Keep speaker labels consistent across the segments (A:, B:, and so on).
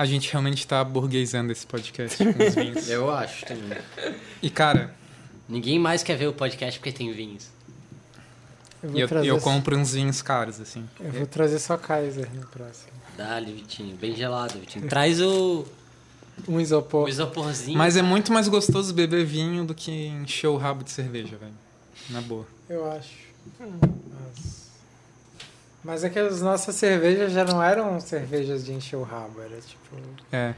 A: A gente realmente tá burguesando esse podcast com os vinhos.
B: Eu acho também.
A: E, cara...
B: Ninguém mais quer ver o podcast porque tem vinhos.
A: Eu compro uns vinhos caros, assim.
C: Eu vou trazer só Kaiser no próximo.
B: Dá-lhe, Vitinho. Bem gelado, Vitinho. Traz o
C: isopor.
B: O isoporzinho.
A: Mas é muito mais gostoso beber vinho do que encher o rabo de cerveja, velho. Na boa.
C: Eu acho. Mas é que as nossas cervejas já não eram cervejas de encher o rabo. Era tipo...
A: É.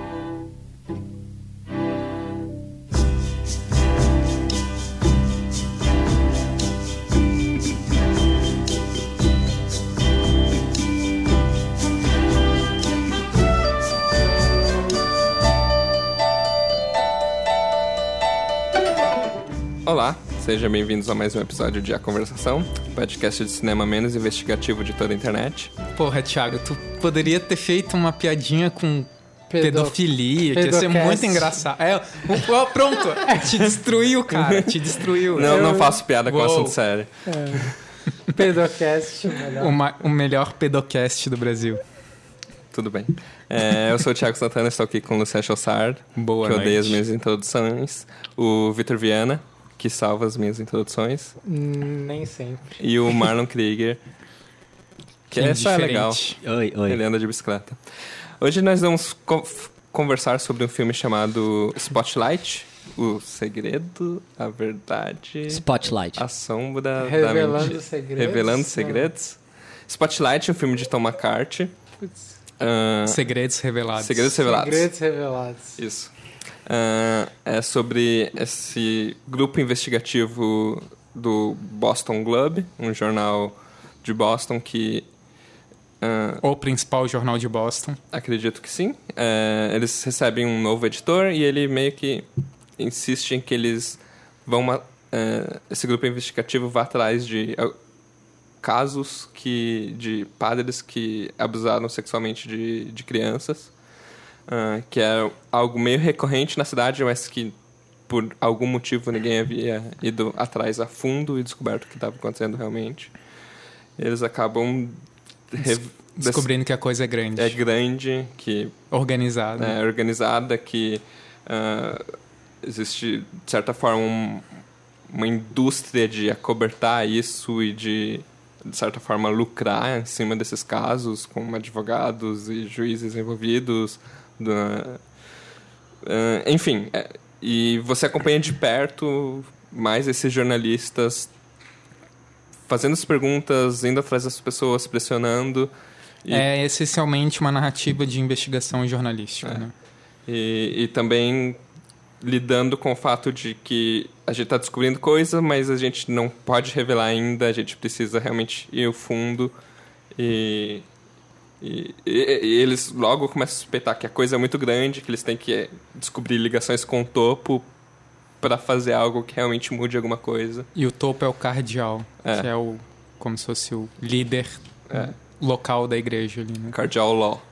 D: Olá, sejam bem-vindos a mais um episódio de A Conversação, podcast de cinema menos investigativo de toda a internet.
A: Porra, Thiago, tu poderia ter feito uma piadinha com pedofilia, que ia ser muito engraçado. Pronto, te destruiu, cara, te destruiu.
D: Não faço piada com assunto sério.
C: Pedocast,
A: o melhor pedocast do Brasil.
D: Tudo bem. Eu sou o Thiago Santana, estou aqui com o Lucien Chossard, que odeia as minhas introduções. O Vitor Viana, que salva as minhas introduções.
C: Nem sempre.
D: E o Marlon Krieger, que essa é legal.
B: Oi.
D: Ele anda de bicicleta. Hoje nós vamos conversar sobre um filme chamado Spotlight, o segredo, a verdade...
B: Spotlight.
D: A sombra
C: Revelando
D: da
C: segredos.
D: Revelando segredos. Spotlight é um filme de Tom McCarthy.
A: Segredos revelados.
D: Segredos revelados.
C: Segredos revelados.
D: Isso. É sobre esse grupo investigativo do Boston Globe, um jornal de Boston que...
A: O principal jornal de Boston.
D: Acredito que sim. Eles recebem um novo editor e ele meio que insiste em que eles vão... esse grupo investigativo vá atrás de casos de padres que abusaram sexualmente de crianças. Que é algo meio recorrente na cidade, mas que por algum motivo ninguém havia ido atrás a fundo e descoberto o que estava acontecendo realmente. Eles acabam
A: descobrindo que a coisa é grande.
D: É grande, que...
A: Organizada.
D: É organizada, que existe, de certa forma, uma indústria de acobertar isso e de certa forma, lucrar em cima desses casos, com advogados e juízes envolvidos. Enfim, e você acompanha de perto mais esses jornalistas fazendo as perguntas, indo atrás das pessoas, pressionando.
A: É essencialmente uma narrativa de investigação jornalística, né?
D: E também lidando com o fato de que a gente está descobrindo coisa, mas a gente não pode revelar ainda, a gente precisa realmente ir ao fundo e eles logo começam a suspeitar que a coisa é muito grande, que eles têm que descobrir ligações com o topo para fazer algo que realmente mude alguma coisa.
A: E o topo é o cardeal, que é como se fosse o líder local da igreja ali, né?
D: Cardeal Law.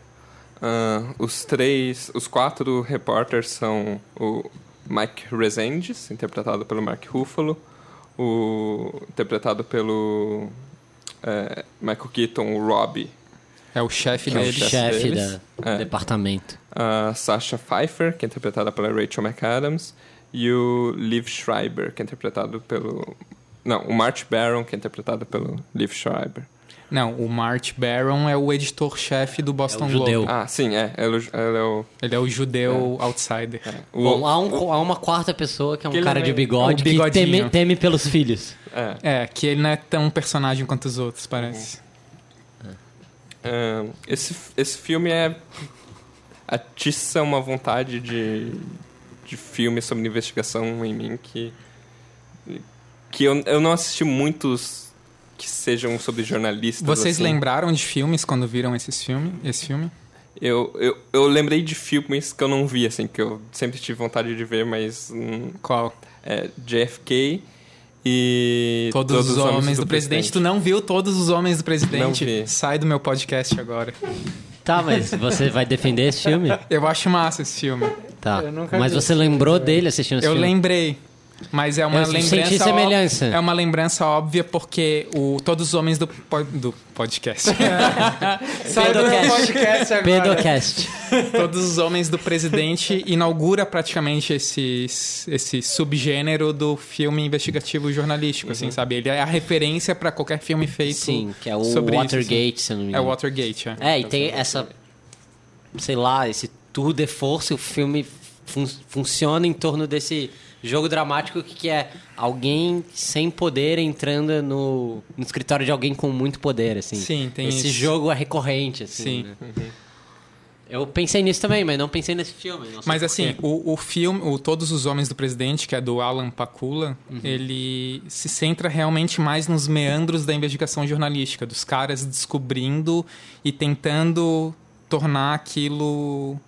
D: Os 4 repórteres são o Mike Resendes, interpretado pelo Mark Ruffalo, interpretado pelo Michael Keaton, o Robbie.
A: É o chefe
B: deles.
A: deles.
B: O chefe do departamento.
D: A Sasha Pfeiffer, que é interpretada pela Rachel McAdams, e o Liv Schreiber, que é interpretado pelo... Não, o March Baron, que é interpretado pelo Liv Schreiber.
A: Não, o March Baron é o editor-chefe do Boston Globe.
B: Judeu.
D: Ah, sim,
A: Ele é o judeu outsider.
B: Bom, há uma quarta pessoa que é um cara de bigode
A: é um
B: que teme pelos filhos.
A: Que ele não é tão personagem quanto os outros, parece.
D: Esse filme atiça uma vontade de filme sobre investigação em mim que eu não assisti muitos que sejam sobre jornalistas.
A: Vocês
D: assim.
A: Lembraram de filmes quando viram esse filme?
D: Eu lembrei de filmes que eu não vi, assim, que eu sempre tive vontade de ver, mas...
A: Qual?
D: JFK e...
A: Todos os Homens do Presidente. Tu não viu Todos os Homens do Presidente?
D: Não vi.
A: Sai do meu podcast agora.
B: Tá, mas você vai defender esse filme?
A: Eu acho massa esse filme.
B: Tá,
C: Eu nunca
B: mas
C: vi
B: você
C: esse
B: lembrou
C: filme.
B: dele assistindo esse
A: Eu
B: filme?
A: lembrei. Mas é uma
B: senti semelhança.
A: É uma lembrança óbvia porque todos os homens do podcast.
C: Sai do meu podcast agora.
B: Pedocast.
A: Todos os homens do presidente inaugura praticamente esse subgênero do filme investigativo jornalístico, assim, sabe? Ele é a referência para qualquer filme feito.
B: Sim, que é o
A: sobre
B: Watergate,
A: isso, assim.
B: se eu não me
A: É
B: engano.
A: o Watergate,
B: e tem essa, sei lá, esse tour de force, o filme funciona em torno desse jogo dramático que é alguém sem poder entrando no escritório de alguém com muito poder, assim.
A: Sim, tem
B: esse
A: isso.
B: jogo é recorrente, assim.
A: Sim.
B: Né? Eu pensei nisso também, mas não pensei nesse filme. Não sei
A: Mas
B: por
A: assim,
B: quê.
A: o filme, Todos os Homens do Presidente, que é do Alan Pakula, ele se centra realmente mais nos meandros da investigação jornalística, dos caras descobrindo e tentando tornar aquilo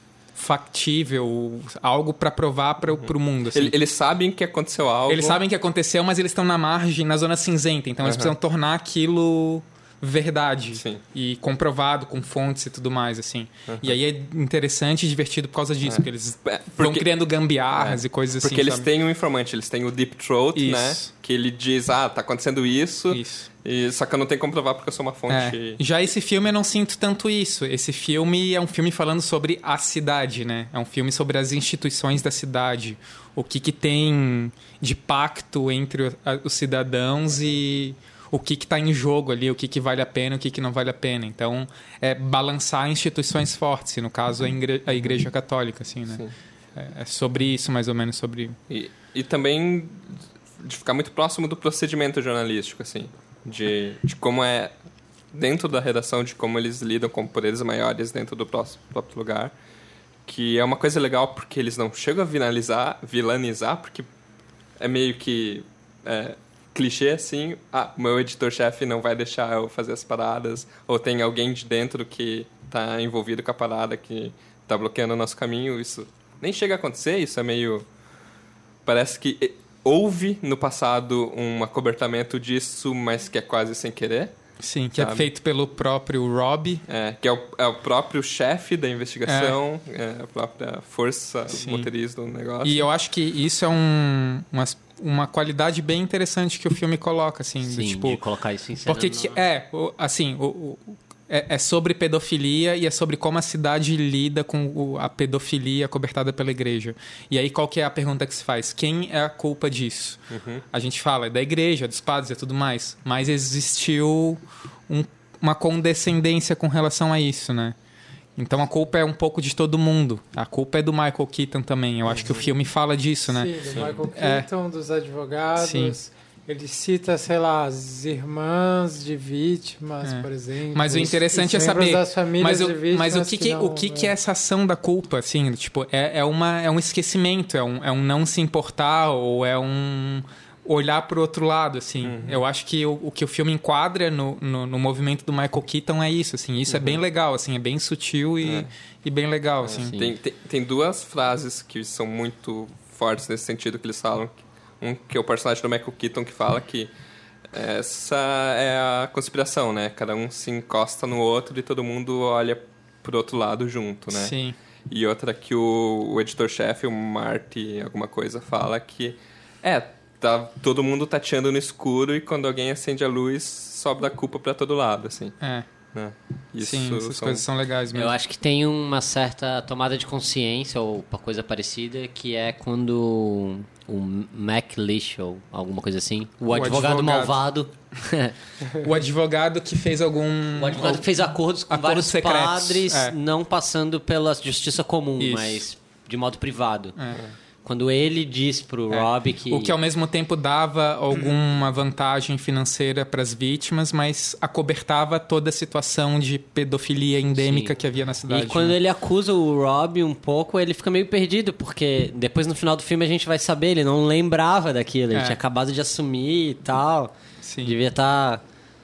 A: factível, algo para provar para o mundo. Assim.
D: Eles sabem que aconteceu algo.
A: Eles sabem que aconteceu, mas eles estão na margem, na zona cinzenta. Então eles precisam tornar aquilo verdade.
D: Sim.
A: E comprovado com fontes e tudo mais, assim. E aí é interessante e divertido por causa disso, porque eles vão criando gambiarras e coisas assim.
D: Porque eles
A: sabe?
D: têm um informante, eles têm o Deep Throat,
A: Isso.
D: né? Que ele diz, tá acontecendo isso. Só que eu não tenho como provar porque eu sou uma fonte...
A: Já esse filme eu não sinto tanto isso. Esse filme é um filme falando sobre a cidade, né? É um filme sobre as instituições da cidade. O que tem de pacto entre os cidadãos e o que está em jogo ali, o que vale a pena, o que não vale a pena. Então, é balançar instituições fortes. E no caso, a Igreja Católica, assim, né? É sobre isso, mais ou menos, sobre...
D: E também de ficar muito próximo do procedimento jornalístico, assim. De como é dentro da redação, de como eles lidam com poderes maiores dentro do próprio lugar. Que é uma coisa legal porque eles não chegam a vilanizar, porque é meio que clichê, assim. O meu editor-chefe não vai deixar eu fazer as paradas, ou tem alguém de dentro que está envolvido com a parada, que está bloqueando o nosso caminho. Isso nem chega a acontecer, isso é meio... Parece que houve no passado um acobertamento disso, mas que é quase sem querer.
A: Sim, que é feito pelo próprio Rob.
D: Que é o próprio chefe da investigação, a própria força motriz do negócio.
A: E eu acho que isso é uma qualidade bem interessante que o filme coloca, assim.
B: Sim,
A: tipo,
B: de colocar isso em cena.
A: porque é sobre pedofilia e é sobre como a cidade lida com a pedofilia cobertada pela igreja. E aí qual que é a pergunta que se faz? Quem é a culpa disso? A gente fala, é da igreja, dos padres e tudo mais. Mas existiu uma condescendência com relação a isso, né? Então a culpa é um pouco de todo mundo. A culpa é do Michael Keaton também. Eu acho que o filme fala disso, né?
C: Sim, do Michael Keaton, dos advogados.
A: Sim.
C: Ele cita, sei lá, as irmãs de vítimas, por exemplo.
A: Mas o interessante é saber...
C: Das famílias de vítimas
A: mas o que é essa ação da culpa, assim? Tipo, é um esquecimento, é um não se importar, ou é um olhar para o outro lado, assim. Eu acho que o que o filme enquadra no movimento do Michael Keaton é isso, assim. Isso é bem legal, assim. É bem sutil e bem legal, assim.
D: Tem duas frases que são muito fortes nesse sentido que eles falam. Que é o personagem do Michael Keaton que fala que essa é a conspiração, né? Cada um se encosta no outro e todo mundo olha pro outro lado junto, né?
A: Sim.
D: E outra que o editor-chefe, o Marty, alguma coisa, fala que todo mundo tateando no escuro e quando alguém acende a luz, sobra a culpa pra todo lado, assim.
A: Né?
D: Isso
A: sim, essas coisas são legais mesmo.
B: Eu acho que tem uma certa tomada de consciência ou uma coisa parecida, que é quando o McLeish ou alguma coisa assim, o advogado malvado...
A: O advogado que fez
B: O advogado que fez acordos com vários
A: secretos.
B: padres, não passando pela justiça comum, mas de modo privado. Quando ele diz pro Rob que...
A: O que ao mesmo tempo dava alguma vantagem financeira para as vítimas, mas acobertava toda a situação de pedofilia endêmica que havia na cidade.
B: E quando ele acusa o Rob um pouco, ele fica meio perdido, porque depois no final do filme a gente vai saber, ele não lembrava daquilo, ele tinha acabado de assumir e tal.
A: Sim.
B: Devia estar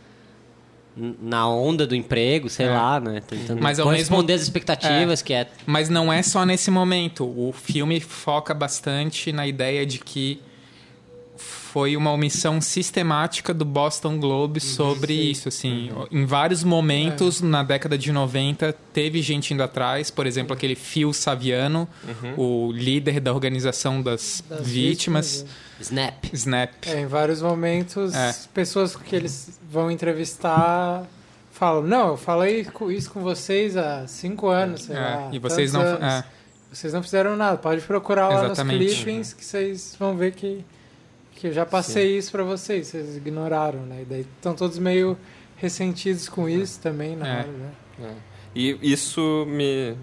B: na onda do emprego, sei lá, né? Tentando corresponder às expectativas, que é...
A: Mas não é só nesse momento. O filme foca bastante na ideia de que foi uma omissão sistemática do Boston Globe sobre isso, assim. Em vários momentos, na década de 90, teve gente indo atrás. Por exemplo, aquele Phil Saviano, o líder da organização das vítimas.
B: Snap.
A: Em
C: vários momentos, pessoas que eles vão entrevistar falam, não, eu falei isso com vocês há 5 anos, sei lá.
A: E vocês não...
C: Vocês não fizeram nada. Pode procurar lá
A: Exatamente.
C: nos clippings que vocês vão ver que eu já passei isso pra vocês. Vocês ignoraram, né? E daí estão todos meio ressentidos com isso também na hora, né?
D: E isso me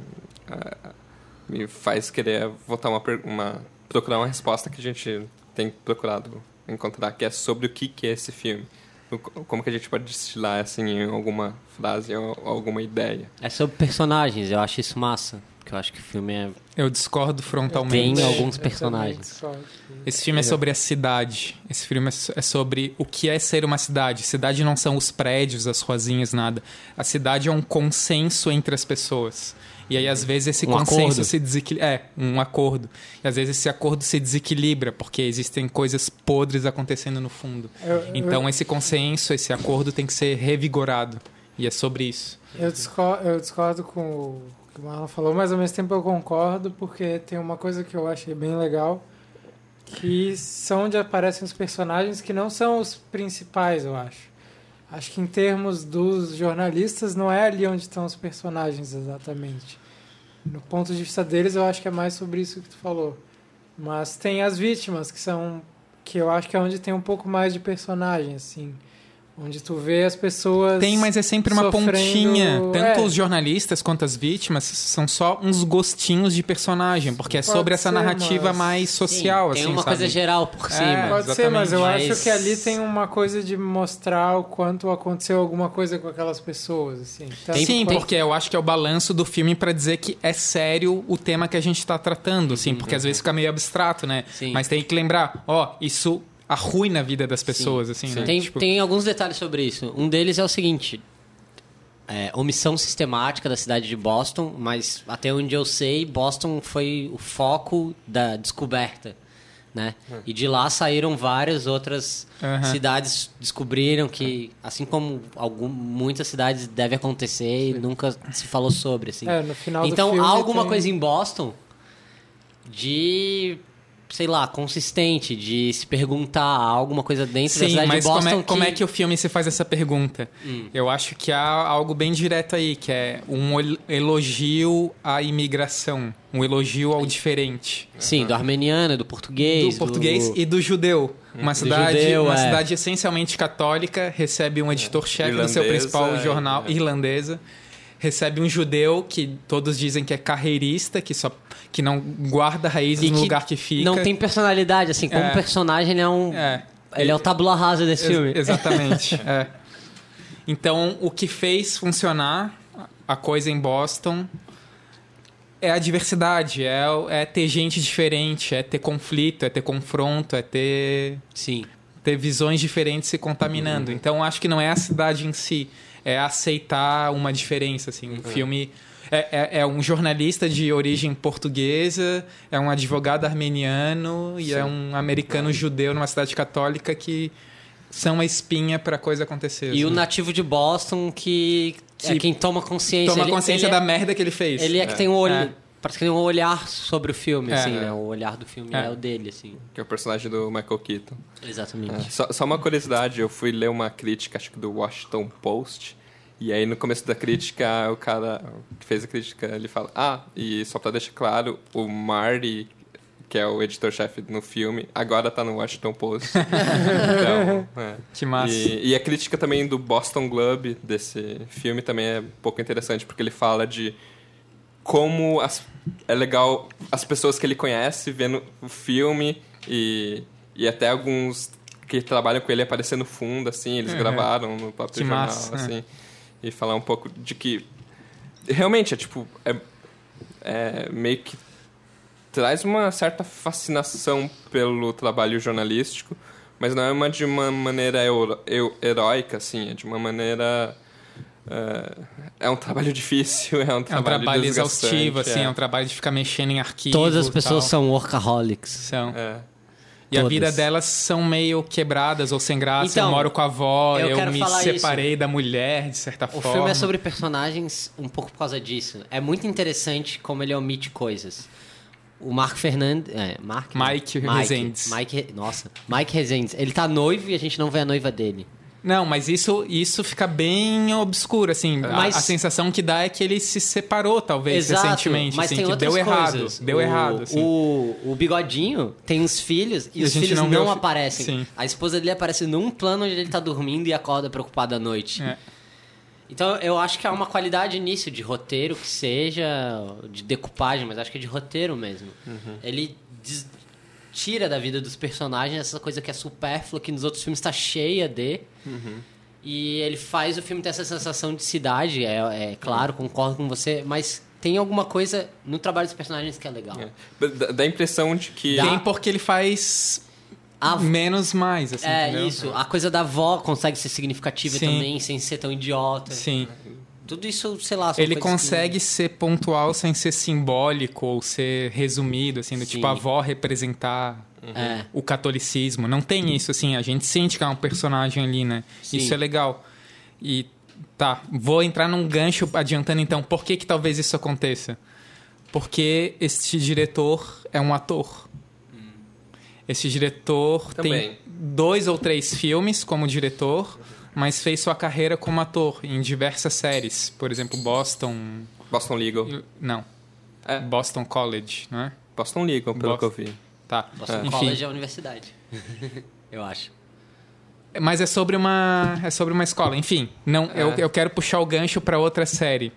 D: faz querer voltar procurar uma resposta que a gente tem procurado encontrar, que é sobre o que é esse filme. Como que a gente pode destilar assim, em alguma frase ou alguma ideia.
B: É sobre personagens, eu acho isso massa. Porque eu acho que o filme é...
A: Eu discordo frontalmente.
B: Tem alguns personagens.
A: Esse filme é sobre a cidade. Esse filme é sobre o que é ser uma cidade. Cidade não são os prédios, as ruazinhas, nada. A cidade é um consenso entre as pessoas. E aí, às vezes, esse consenso se desequilibra. Um acordo. E às vezes esse acordo se desequilibra, porque existem coisas podres acontecendo no fundo. Então, esse consenso, esse acordo tem que ser revigorado. E é sobre isso.
C: Eu discordo com o que o Marlon falou, mas ao mesmo tempo eu concordo, porque tem uma coisa que eu achei bem legal, que são onde aparecem os personagens que não são os principais, eu acho. Acho que em termos dos jornalistas, não é ali onde estão os personagens exatamente. No ponto de vista deles, eu acho que é mais sobre isso que tu falou. Mas tem as vítimas, que eu acho que é onde tem um pouco mais de personagem, assim. Onde tu vê as pessoas...
A: Tem, mas é sempre uma
C: sofrendo...
A: pontinha. Tanto os jornalistas quanto as vítimas são só uns gostinhos de personagem, porque é sobre essa narrativa mais social.
B: Tem
A: assim,
B: uma coisa geral por cima.
C: Pode ser, mas eu acho que ali tem uma coisa de mostrar o quanto aconteceu alguma coisa com aquelas pessoas. Assim. Então,
A: sim, porque eu acho que é o balanço do filme pra dizer que é sério o tema que a gente tá tratando, assim, porque às vezes fica meio abstrato, né?
B: Sim.
A: Mas tem que lembrar, isso... arruina a vida das pessoas, assim, né?
B: Tem alguns detalhes sobre isso. Um deles é o seguinte... omissão sistemática da cidade de Boston, mas até onde eu sei, Boston foi o foco da descoberta, né? E de lá saíram várias outras cidades, descobriram que, assim como muitas cidades deve acontecer e nunca se falou sobre, assim.
C: No final do
B: então,
C: filme
B: há alguma coisa em Boston de... sei lá, consistente, de se perguntar alguma coisa dentro da cidade de Boston.
A: Mas como é que o filme se faz essa pergunta? Eu acho que há algo bem direto aí, que é um elogio à imigração, um elogio ao diferente.
B: Sim, do armeniano, do português.
A: Do português e do judeu. Uma cidade essencialmente católica, recebe um editor-chefe do seu principal jornal, irlandesa. Recebe um judeu que todos dizem que é carreirista, que não guarda raízes no lugar que fica.
B: Não tem personalidade, assim, como personagem ele ele é o tabula rasa desse filme.
A: Exatamente. Então, o que fez funcionar a coisa em Boston é a diversidade, é ter gente diferente, é ter conflito, é ter confronto, é ter visões diferentes se contaminando. Então, acho que não é a cidade em si, é aceitar uma diferença, assim. O filme é um jornalista de origem portuguesa, é um advogado armeniano e é um americano judeu numa cidade católica que são a espinha para a coisa acontecer.
B: E o nativo de Boston que é quem toma consciência.
A: Toma consciência da merda que ele fez.
B: Ele é que tem um olho... Parece que tem um olhar sobre o filme, assim, né? O olhar do filme é o dele, assim.
D: Que é o personagem do Michael Keaton.
B: Exatamente.
D: Só uma curiosidade, eu fui ler uma crítica, acho que do Washington Post, e aí no começo da crítica, o cara que fez a crítica, ele fala, e só pra deixar claro, o Marty, que é o editor-chefe no filme, agora tá no Washington Post. Então,
A: que massa.
D: E a crítica também do Boston Globe desse filme também é um pouco interessante, porque ele fala de como é legal as pessoas que ele conhece vendo o filme e até alguns que trabalham com ele aparecer no fundo, assim, eles gravaram no próprio jornal, assim, e falar um pouco de que realmente é meio que traz uma certa fascinação pelo trabalho jornalístico, mas não é de uma maneira heróica, assim, é de uma maneira... É um trabalho difícil, é um trabalho
A: exaustivo, assim, é um trabalho de ficar mexendo em arquivos.
B: Todas as pessoas são workaholics.
A: São. E a
B: Todas.
A: vida delas são meio quebradas ou sem graça.
B: Então,
A: eu moro com a avó,
B: eu
A: eu
B: quero
A: me
B: falar
A: separei da mulher, de certa
B: O
A: forma.
B: filme é sobre personagens um pouco por causa disso. É muito interessante como ele omite coisas. O Marco Fernandes...
A: Mike Rezendes.
B: Mike Rezendes. Ele tá noivo e a gente não vê a noiva dele.
A: Não, mas isso fica bem obscuro, assim.
B: Mas-
A: A sensação que dá é que ele se separou, talvez,
B: Exato,
A: recentemente.
B: mas
A: assim,
B: tem
A: que
B: outras
A: deu
B: coisas.
A: errado. Deu errado, assim.
B: O Bigodinho tem uns filhos e
A: E a
B: os
A: gente
B: filhos
A: não vê
B: não
A: o fi-
B: aparecem.
A: Sim.
B: A esposa dele aparece num plano onde ele tá dormindo e acorda preocupado à noite.
A: É.
B: Então eu acho que há uma qualidade nisso, de roteiro que seja, de decupagem, mas acho que é de roteiro mesmo. Ele tira da vida dos personagens essa coisa que é supérflua, que nos outros filmes tá cheia de... E ele faz o filme ter essa sensação de cidade, claro, concordo com você, mas tem alguma coisa no trabalho dos personagens que é legal.
D: Dá a impressão de que...
A: Tem porque ele faz menos mais, assim, entendeu?
B: Isso. A coisa da avó consegue ser significativa
A: Sim.
B: também, sem ser tão idiota.
A: Sim.
B: Tudo isso, sei lá... são
A: Ele
B: coisas
A: consegue ser pontual sem ser simbólico ou ser resumido, assim, do
B: Sim.
A: tipo a avó representar
B: É.
A: o catolicismo. Não tem isso, assim, a gente sente que é um personagem ali, né?
B: Sim.
A: Isso é legal. E tá, vou entrar num gancho adiantando então, por que talvez isso aconteça? Porque este diretor é um ator. Esse diretor
D: Também.
A: tem 2 ou 3 filmes como diretor, mas fez sua carreira como ator em diversas séries. Por exemplo, Boston
D: Legal.
A: Não.
D: É.
A: Boston College, não é?
D: Boston Legal, pelo que eu vi.
A: Tá.
B: Boston
A: Enfim.
B: College é a universidade. Eu acho.
A: Mas é sobre uma escola. Enfim, não, eu quero puxar o gancho para outra série.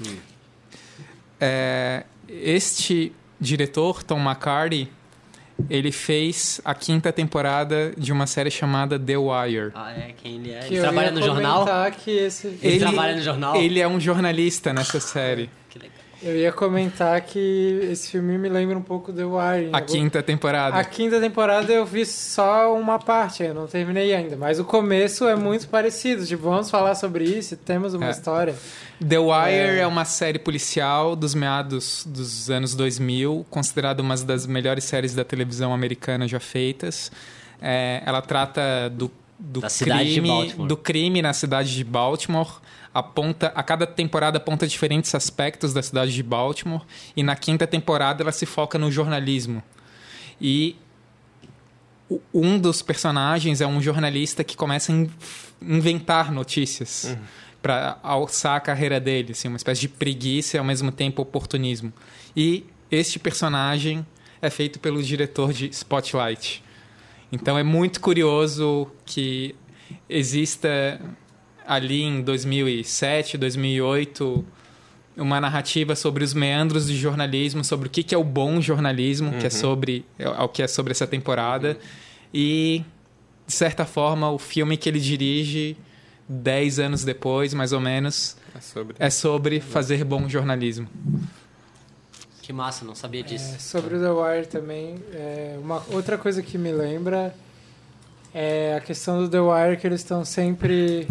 A: Este diretor, Tom McCarthy, ele fez a 5ª temporada de uma série chamada The Wire.
B: Ah, é? Quem ele é?
C: Que
B: Ele
C: eu
B: trabalha
C: ia
B: no jornal?
C: comentar que esse...
B: Ele trabalha no jornal?
A: Ele é um jornalista nessa série.
B: Que legal.
C: Eu ia comentar que esse filme me lembra um pouco The Wire.
A: A 5ª temporada.
C: A 5ª temporada eu vi só uma parte, eu não terminei ainda. Mas o começo é muito parecido. Tipo, vamos falar sobre isso, temos uma história.
A: The Wire é uma série policial dos meados dos anos 2000, considerada uma das melhores séries da televisão americana já feitas. Ela trata do
B: Da cidade de Baltimore.
A: do crime na cidade de Baltimore. A cada temporada aponta diferentes aspectos da cidade de Baltimore. E na 5ª temporada ela se foca no jornalismo. E um dos personagens é um jornalista que começa a inventar notícias para alçar a carreira dele, assim, uma espécie de preguiça e ao mesmo tempo oportunismo. E este personagem é feito pelo diretor de Spotlight. Então é muito curioso que exista ali em 2007, 2008 uma narrativa sobre os meandros de jornalismo, sobre o que é o bom jornalismo, que é sobre essa temporada. E, de certa forma, o filme que ele dirige 10 anos depois, mais ou menos, é sobre fazer bom jornalismo.
B: Que massa, não sabia disso.
C: Sobre o The Wire também, uma outra coisa que me lembra é a questão do The Wire, que eles estão sempre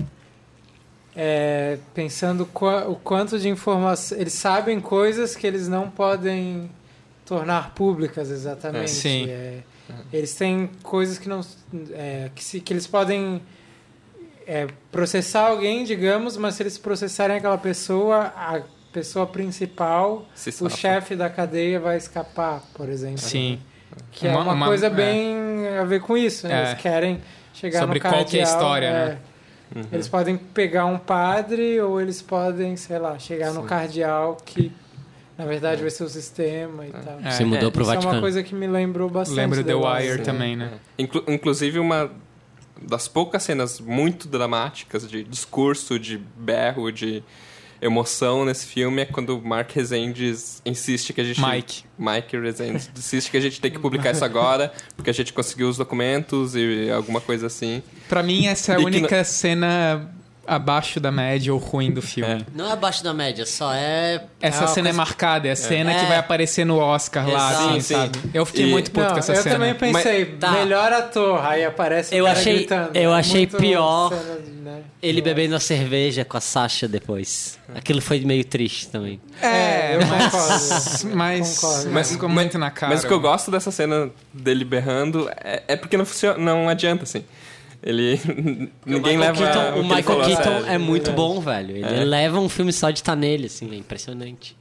C: pensando o quanto de informação... Eles sabem coisas que eles não podem tornar públicas exatamente.
A: Sim.
C: Eles têm coisas que não... que eles podem processar alguém, digamos, mas se eles processarem aquela pessoa, a pessoa principal, o chefe da cadeia vai escapar, por exemplo.
A: Sim.
C: Que é uma coisa bem a ver com isso, né? Eles querem chegar
A: sobre
C: no cardeal.
A: qual que é a história, né?
C: Eles podem pegar um padre ou eles podem, sei lá, chegar no cardeal que, na verdade, vai ser o sistema e tal.
B: Você mudou pro
C: Isso é
B: Vaticano.
C: uma coisa que me lembrou bastante.
A: Lembro The Wire
C: Sim.
A: também, né?
D: Inclusive, uma das poucas cenas muito dramáticas de discurso, de berro, de emoção nesse filme é quando o Mark Rezendes insiste que a gente... Mike Rezendes insiste que a gente tem que publicar isso agora, porque a gente conseguiu os documentos e alguma coisa assim.
A: Pra mim, essa é a única cena abaixo da média ou ruim do filme.
B: Não é abaixo da média, só é...
A: Essa cena é marcada, é a cena que vai aparecer no Oscar lá,
B: Exato.
A: assim,
D: Sim.
A: sabe? Eu fiquei muito puto com essa
C: eu
A: cena.
C: também pensei,
B: Tá.
C: melhor ator, aí aparece
B: Eu
C: o cara
B: achei-
C: gritando.
B: eu achei
C: Muito
B: pior
C: cena de, né?
B: Ele bebendo a cerveja com a Sasha depois. Aquilo foi meio triste também.
C: Eu concordo.
A: Mas
C: Concordo.
A: ficou muito na cara.
D: Mas o que eu gosto dessa cena dele berrando é porque não adianta, assim. Ele... Ninguém leva
B: O
D: que ele
B: Michael
D: falou a
B: Keaton
D: sério.
B: é muito bom, velho. Ele leva um filme só de estar nele, assim, é impressionante.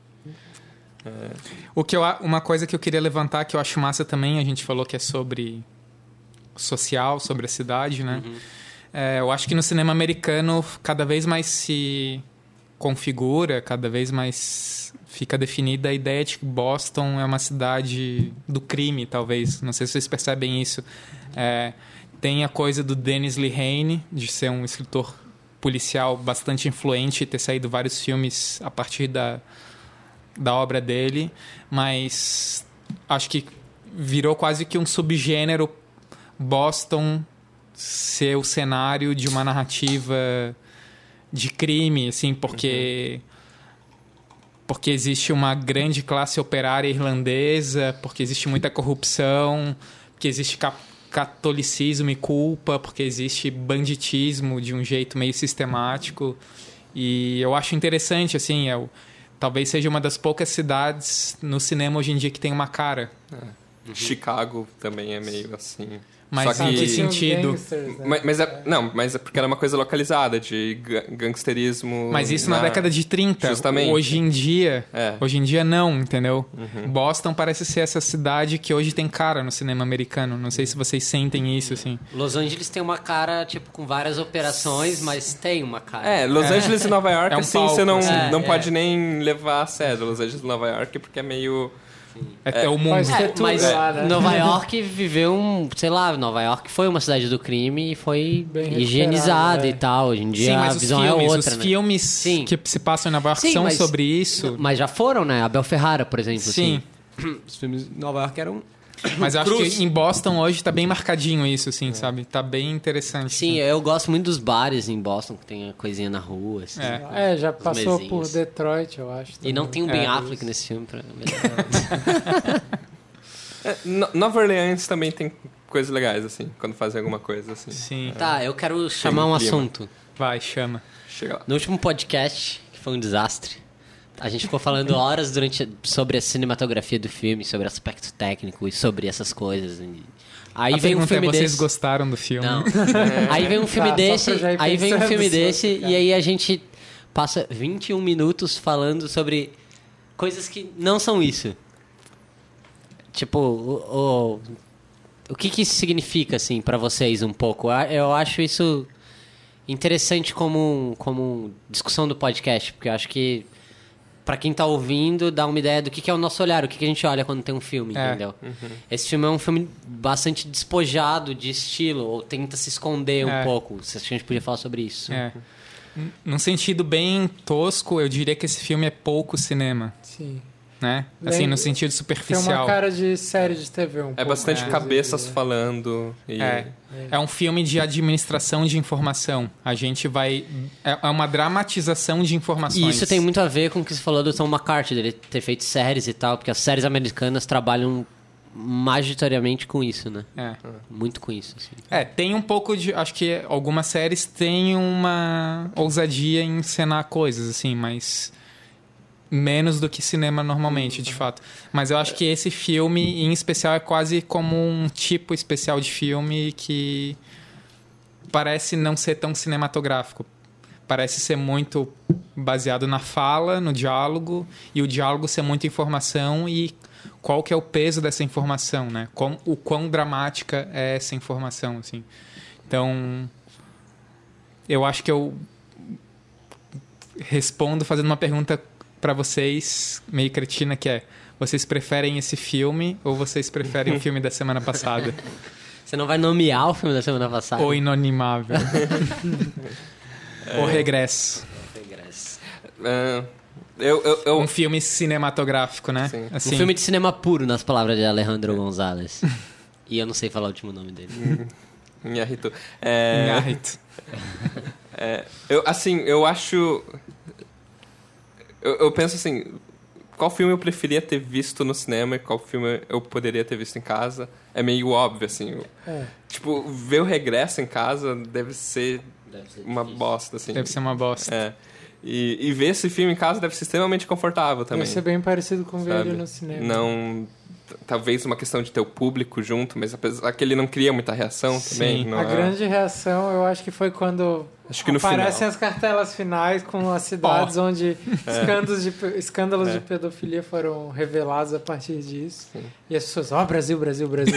A: Uma coisa que eu queria levantar, que eu acho massa também, a gente falou que é sobre social, sobre a cidade, né? Eu acho que no cinema americano cada vez mais se configura, cada vez mais fica definida a ideia de que Boston é uma cidade do crime, talvez. Não sei se vocês percebem isso. Tem a coisa do Dennis Lehane, de ser um escritor policial bastante influente e ter saído vários filmes a partir da obra dele, mas acho que virou quase que um subgênero Boston ser o cenário de uma narrativa de crime, assim, porque existe uma grande classe operária irlandesa, porque existe muita corrupção, porque existe catolicismo e culpa, porque existe banditismo de um jeito meio sistemático. E eu acho interessante, assim, talvez seja uma das poucas cidades no cinema hoje em dia que tem uma cara.
D: Chicago também é meio assim.
A: Mas
D: Só
A: em
D: que-
A: que sentido?
C: Gangsters, né?
D: Mas é porque era uma coisa localizada, de gangsterismo.
A: Mas isso na década de 30.
D: Justamente.
A: Hoje em dia não, entendeu?
D: Uhum.
A: Boston parece ser essa cidade que hoje tem cara no cinema americano. Não sei se vocês sentem isso, assim.
B: Los Angeles tem uma cara, tipo, com várias operações, mas tem uma cara.
D: Los Angeles e Nova York,
A: É um
D: assim,
A: palco,
D: você não
B: assim.
D: pode nem levar a sério Los Angeles e Nova York, porque é meio...
A: É o mundo.
C: Pode ser tudo
B: Mas
C: lá, né?
B: Nova York viveu Nova York foi uma cidade do crime e foi
C: Bem
B: higienizada
C: recuperada,
B: e tal. Hoje em dia
A: Sim,
B: a
A: mas os
B: visão
A: filmes,
B: é outra,
A: os
B: né?
A: filmes
B: Sim.
A: que se passam em Nova York
B: Sim,
A: são
B: mas-
A: sobre isso.
B: Mas já foram, né? Abel Ferrara, por exemplo.
A: Sim.
B: Assim. Os filmes de Nova York eram...
A: Mas eu acho
B: Cruz.
A: que em Boston hoje tá bem marcadinho isso, assim, sabe? Tá bem interessante.
B: Sim, eu gosto muito dos bares em Boston, que tem a coisinha na rua, assim.
C: Já passou
B: mesinhos.
C: por Detroit, eu acho.
B: E não tem o Ben
A: É.
B: Affleck nesse filme.
D: Nova Orleans também tem coisas legais, assim, quando fazem alguma coisa, assim.
A: Sim.
B: Tá, eu quero chamar um
D: clima.
B: assunto.
A: Vai, chama.
D: Chega lá.
B: No último podcast, que foi um desastre, a gente ficou falando horas sobre a cinematografia do filme, sobre aspecto técnico e sobre essas coisas. Aí
A: A
B: vem um
A: pergunta
B: filme
A: é, vocês
B: desse.
A: gostaram do filme?
B: Não. Aí vem um filme
C: Tá, só
B: desse,
C: pra eu já ir
B: aí vem um
C: pensando
B: filme
C: sobre,
B: desse
C: cara.
B: e aí a gente passa 21 minutos falando sobre coisas que não são isso. Tipo, o que isso significa, assim, pra vocês um pouco? Eu acho isso interessante como discussão do podcast, porque eu acho que pra quem tá ouvindo dá uma ideia do que é o nosso olhar, o que a gente olha quando tem um filme, entendeu? Esse filme é um filme bastante despojado de estilo, ou tenta se esconder um pouco. Se a gente podia falar sobre isso.
A: É. Num sentido bem tosco, eu diria que esse filme é pouco cinema,
C: Sim.
A: né? Assim, no sentido
C: Tem
A: superficial.
C: uma cara de série de TV um pouco.
D: É bastante
C: né?
D: cabeças falando e...
A: É um filme de administração de informação. A gente vai... É uma dramatização de informações.
B: E isso tem muito a ver com o que você falou do Tom McCarthy, dele ter feito séries e tal, porque as séries americanas trabalham majoritariamente com isso, né? Muito com isso, assim.
A: Tem um pouco de... Acho que algumas séries têm uma ousadia em encenar coisas, assim, mas... menos do que cinema normalmente, de fato. Mas eu acho que esse filme, em especial, é quase como um tipo especial de filme que parece não ser tão cinematográfico. Parece ser muito baseado na fala, no diálogo, e o diálogo ser muita informação e qual que é o peso dessa informação, né? O quão dramática é essa informação, assim. Então, eu acho que eu respondo fazendo uma pergunta para vocês, meio cretina, que é: vocês preferem esse filme ou vocês preferem o filme da semana passada?
B: Você não vai nomear o filme da semana passada?
A: Ou Inanimável? Ou Regresso?
B: Regresso.
D: Eu
A: Um filme cinematográfico, né?
D: Sim.
A: Assim,
B: Um filme de cinema puro, nas palavras de Alejandro González. E eu não sei falar o último nome dele.
D: Inharitu.
A: Inhárrito.
D: Eu acho... Eu penso assim, qual filme eu preferia ter visto no cinema e qual filme eu poderia ter visto em casa? É meio óbvio, assim. Tipo, ver o Regresso em casa deve ser uma bosta, assim.
A: Deve ser uma bosta.
D: E ver esse filme em casa deve ser extremamente confortável também.
C: Deve ser bem parecido com ver
D: sabe?
C: ele no cinema.
D: Não... Talvez uma questão de ter o público junto, mas apesar que ele não cria muita reação também. Não
C: a grande reação, eu acho que foi quando
D: no
C: aparecem
D: final.
C: as cartelas finais com as cidades onde escândalos de pedofilia foram revelados a partir disso. Sim. E as pessoas, Brasil, Brasil, Brasil.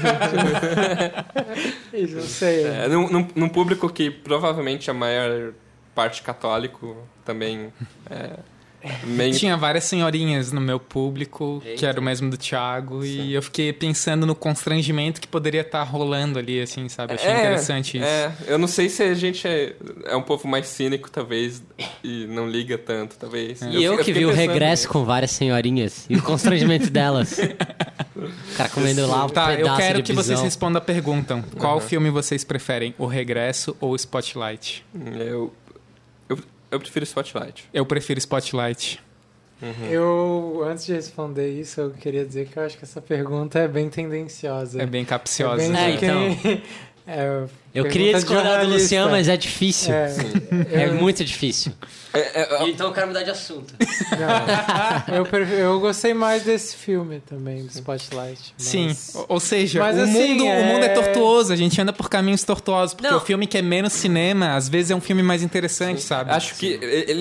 C: Isso, não sei.
D: Num público que provavelmente a maior parte católico também...
A: Tinha várias senhorinhas no meu público, que era o mesmo do Thiago, e eu fiquei pensando no constrangimento que poderia estar rolando ali, assim, sabe? Achei interessante isso.
D: Eu não sei se a gente é um povo mais cínico, talvez, e não liga tanto, talvez.
B: E eu que vi o Regresso com várias senhorinhas, e o constrangimento delas. O cara comendo lá um pedaço
A: eu quero
B: de
A: que
B: bisão.
A: vocês respondam a pergunta. Qual filme vocês preferem, O Regresso ou Spotlight?
D: Eu prefiro Spotlight.
A: Eu prefiro Spotlight.
C: Antes de responder isso, eu queria dizer que eu acho que essa pergunta é bem tendenciosa.
A: É bem capciosa.
B: Eu queria discordar do Luciano, mas é difícil. É muito difícil. Então eu quero mudar de assunto.
C: Eu gostei mais desse filme também, do Spotlight. Mas...
A: Sim, ou seja,
C: mas,
A: o mundo é tortuoso, a gente anda por caminhos tortuosos, porque o filme que é menos cinema, às vezes é um filme mais interessante, sabe?
D: Acho que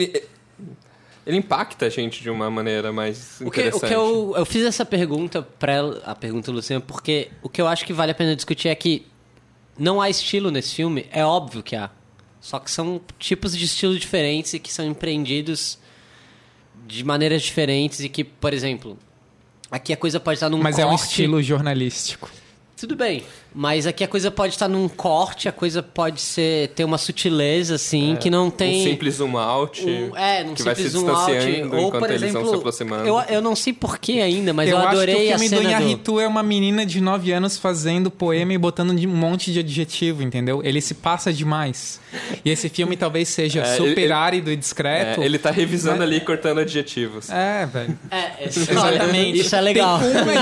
D: ele impacta a gente de uma maneira mais interessante.
B: Eu fiz essa pergunta a pergunta do Luciano, porque o que eu acho que vale a pena discutir é que não há estilo nesse filme, é óbvio que há. Só que são tipos de estilo diferentes e que são empreendidos de maneiras diferentes e que, por exemplo, aqui a coisa pode estar num corte...
A: Mas é um estilo jornalístico.
B: Tudo bem, mas aqui a coisa pode estar num corte, a coisa pode ter uma sutileza, assim, que não tem...
D: Um simples zoom out,
B: num
D: que vai se
B: simples zoom out.
D: distanciando
B: Ou,
D: enquanto
B: por
D: eles
B: exemplo,
D: vão se aproximando.
B: Eu não sei porquê ainda, mas eu adorei
A: acho que o
B: a
A: filme
B: cena
A: do Inharritu é uma menina de 9 anos fazendo poema e botando um monte de adjetivo, entendeu? Ele se passa demais. E esse filme talvez seja super árido e discreto.
D: Ele tá revisando ali, cortando adjetivos.
A: Velho.
B: Exatamente. Isso é legal.
A: Tem um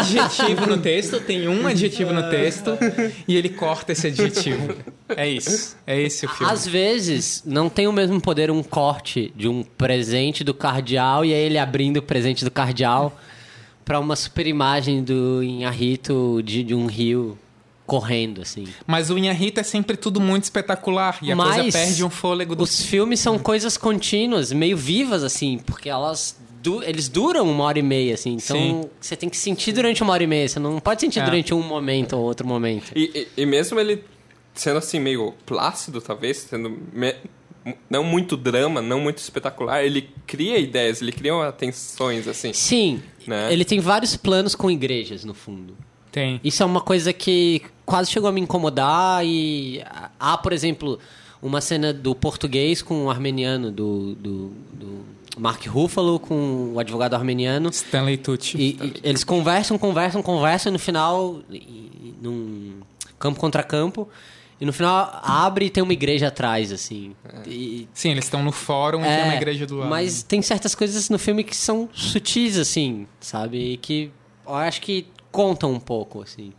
A: adjetivo no texto, e ele corta esse adjetivo. É isso. É esse o filme.
B: Às vezes, não tem o mesmo poder um corte de um presente do cardeal e aí ele abrindo o presente do cardeal para uma super imagem do Inharritu de um rio correndo, assim.
A: Mas o Inharritu é sempre tudo muito espetacular e a coisa perde um fôlego.
B: Os filmes são coisas contínuas, meio vivas, assim, porque eles duram 1h30, assim. Então, você tem que sentir durante 1h30. Você não pode sentir durante um momento ou outro momento.
D: E mesmo ele sendo assim, meio plácido, talvez, sendo não muito drama, não muito espetacular, ele cria ideias, ele cria tensões, assim.
B: Sim, né? Ele tem vários planos com igrejas, no fundo.
A: Tem.
B: Isso é uma coisa que quase chegou a me incomodar e há, por exemplo, uma cena do português com o armeniano, do Mark Ruffalo com o advogado armeniano.
A: Stanley Tucci.
B: E eles conversam e no final, num campo contra campo, e no final abre e tem uma igreja atrás, assim.
A: Sim, eles estão no fórum e tem uma igreja do lado.
B: Mas tem certas coisas no filme que são sutis, assim, sabe? E que eu acho que contam um pouco, assim.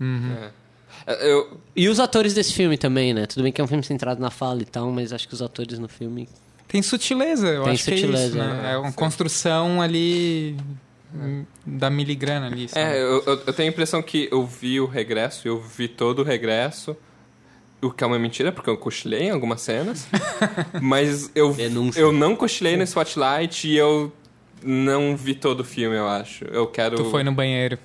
B: E os atores desse filme também, né? Tudo bem que é um filme centrado na fala e tal, mas acho que os atores no filme...
A: Tem sutileza, eu acho que é isso, né? É uma construção ali da miligrana ali, sabe?
D: Eu tenho a impressão que eu vi o Regresso, eu vi todo o Regresso, o que é uma mentira, porque eu cochilei em algumas cenas, mas eu não cochilei no Spotlight e eu não vi todo o filme, eu acho.
A: Tu foi no banheiro.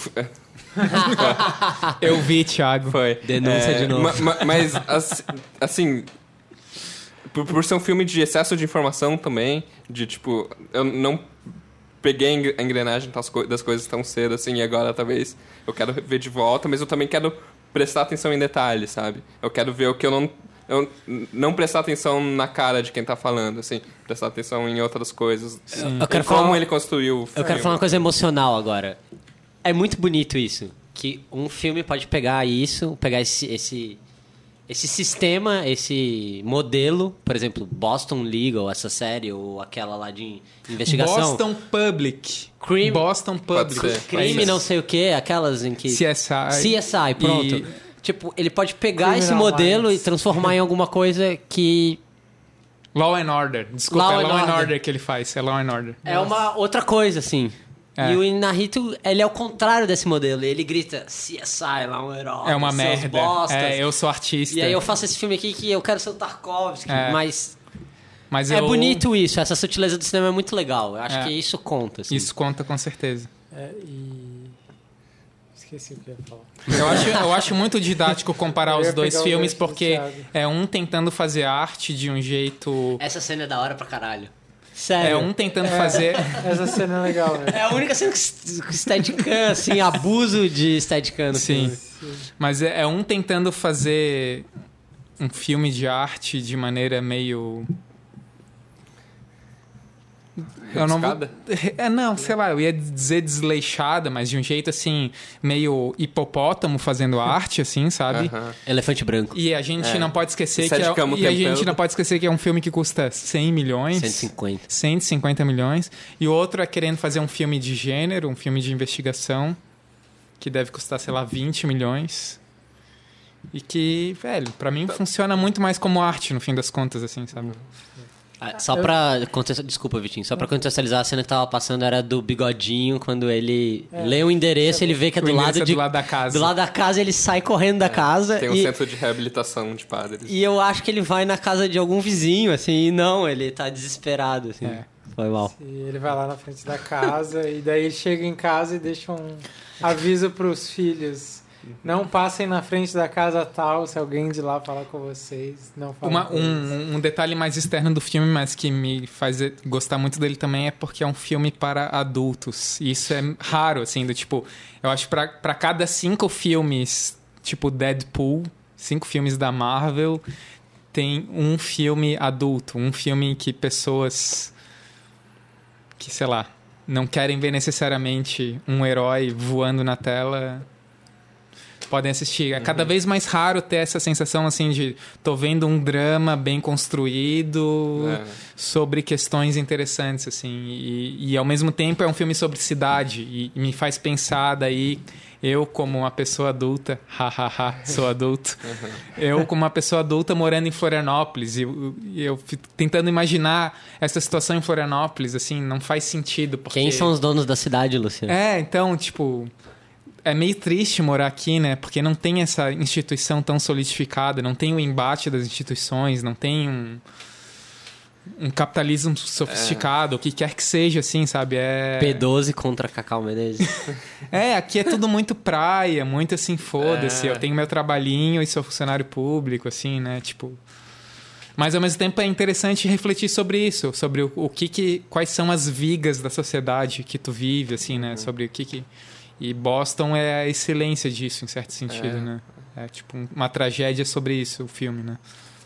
D: Eu
A: Eu vi, Thiago.
D: Foi.
B: Denúncia de novo.
D: Mas, assim... Por ser um filme de excesso de informação também, de tipo, eu não peguei a engrenagem das coisas tão cedo assim, e agora talvez eu quero ver de volta, mas eu também quero prestar atenção em detalhes, sabe? Eu quero ver o que eu não prestar atenção na cara de quem tá falando, assim, prestar atenção em outras coisas. Como ele construiu o filme.
B: Eu quero falar uma coisa emocional agora. É muito bonito isso, que um filme pode pegar isso, pegar esse esse sistema, esse modelo, por exemplo, Boston Legal, essa série, ou aquela lá de investigação.
A: Boston Public.
B: Crime.
A: Boston
D: Pode
A: Public.
D: ser.
B: Crime não sei o que, aquelas em que...
A: CSI.
B: Pronto.
A: E-
B: Tipo, ele pode pegar esse
C: Criminal
B: modelo
C: Minds.
B: e transformar em alguma coisa que
A: Law and Order. Desculpa,
B: Law
A: é
B: and
A: Law and
B: Order.
A: Order que ele faz. É Law and Order.
B: é uma outra coisa, assim.
A: É.
B: E o Inarritu, ele é o contrário desse modelo. Ele grita, CSI, lá um herói,
A: É uma
B: seus
A: merda.
B: bostas.
A: Eu sou artista.
B: E aí eu faço esse filme aqui que eu quero ser o Tarkovsky,
A: É.
B: mas
A: Mas
B: é
A: eu-
B: bonito isso, essa sutileza do cinema é muito legal. Eu acho
A: É.
B: que isso conta, assim.
A: Isso conta com certeza.
C: E... Esqueci o que eu ia falar.
A: Eu acho muito didático comparar
C: Eu ia
A: os dois
C: pegar o
A: filmes,
C: gancho do
A: porque
C: Thiago.
A: é um tentando fazer arte de um jeito...
B: Essa cena é da hora pra caralho.
A: É
B: Sério.
A: um tentando fazer...
C: Essa cena é legal, velho.
B: É a única cena com Steadicam, assim, abuso de Steadicam no
A: Sim.
B: filme.
A: Mas é um tentando fazer um filme de arte de maneira meio... Eu não vou...
D: Rebuscada?
A: Não, sei lá, eu ia dizer desleixada, mas de um jeito assim, meio hipopótamo fazendo arte, assim, sabe?
D: Aham.
B: Elefante branco.
A: E a gente não pode esquecer que
D: Steadicam o
A: e a
D: tempo
A: gente
D: todo.
A: não pode esquecer que é um filme que custa 100 milhões.
B: 150.
A: 150 milhões. E o outro é querendo fazer um filme de gênero, um filme de investigação, que deve custar, sei lá, 20 milhões. E que, velho, pra mim funciona muito mais como arte, no fim das contas, assim, sabe?
B: Ah, só pra desculpa, Vitinho. Só pra contextualizar, a cena que tava passando era do Bigodinho, quando ele lê o endereço, ele vê que é
A: O
B: do
A: endereço
B: lado
A: é
B: de...
A: do lado da casa.
B: Do lado da casa, ele sai correndo da casa
D: Tem um
B: e...
D: centro de reabilitação de padres.
B: E eu acho que ele vai na casa de algum vizinho, assim, e não, ele tá desesperado, assim.
A: É.
B: Foi mal.
C: E ele vai lá na frente da casa e daí ele chega em casa e deixa um aviso pros filhos. Não passem na frente da casa tal, se alguém de lá falar com vocês, não falem com eles.
A: Um detalhe mais externo do filme, mas que me faz gostar muito dele também, é porque é um filme para adultos. E isso é raro, assim, do tipo... Eu acho que pra cada 5 filmes, tipo Deadpool, 5 filmes da Marvel, tem um filme adulto. Um filme que pessoas que, sei lá, não querem ver necessariamente um herói voando na tela... podem assistir. É cada vez mais raro ter essa sensação assim de tô vendo um drama bem construído sobre questões interessantes assim e ao mesmo tempo é um filme sobre cidade e me faz pensar daí eu como uma pessoa adulta, sou adulto. Eu como uma pessoa adulta morando em Florianópolis e eu fico tentando imaginar essa situação em Florianópolis assim, não faz sentido porque...
B: Quem são os donos da cidade, Luciano?
A: então, tipo, é meio triste morar aqui, né? Porque não tem essa instituição tão solidificada, não tem o embate das instituições, não tem um capitalismo sofisticado, o que quer que seja, assim, sabe?
B: P12 contra Cacau Menezes.
A: Aqui é tudo muito praia, muito assim, foda-se. Eu tenho meu trabalhinho e sou funcionário público, assim, né? Tipo... Mas, ao mesmo tempo, é interessante refletir sobre isso, sobre quais são as vigas da sociedade que tu vive, assim, né? Sobre o que... E Boston é a excelência disso, em certo sentido, né? É tipo uma tragédia sobre isso, o filme, né?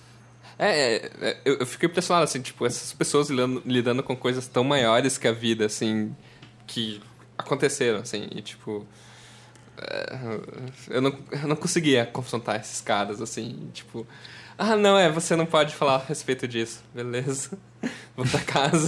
D: Eu fico impressionado, assim, tipo, essas pessoas lidando com coisas tão maiores que a vida, assim, que aconteceram, assim, e tipo... Eu não conseguia confrontar esses caras, assim, tipo... você não pode falar a respeito disso, beleza? Vou pra casa.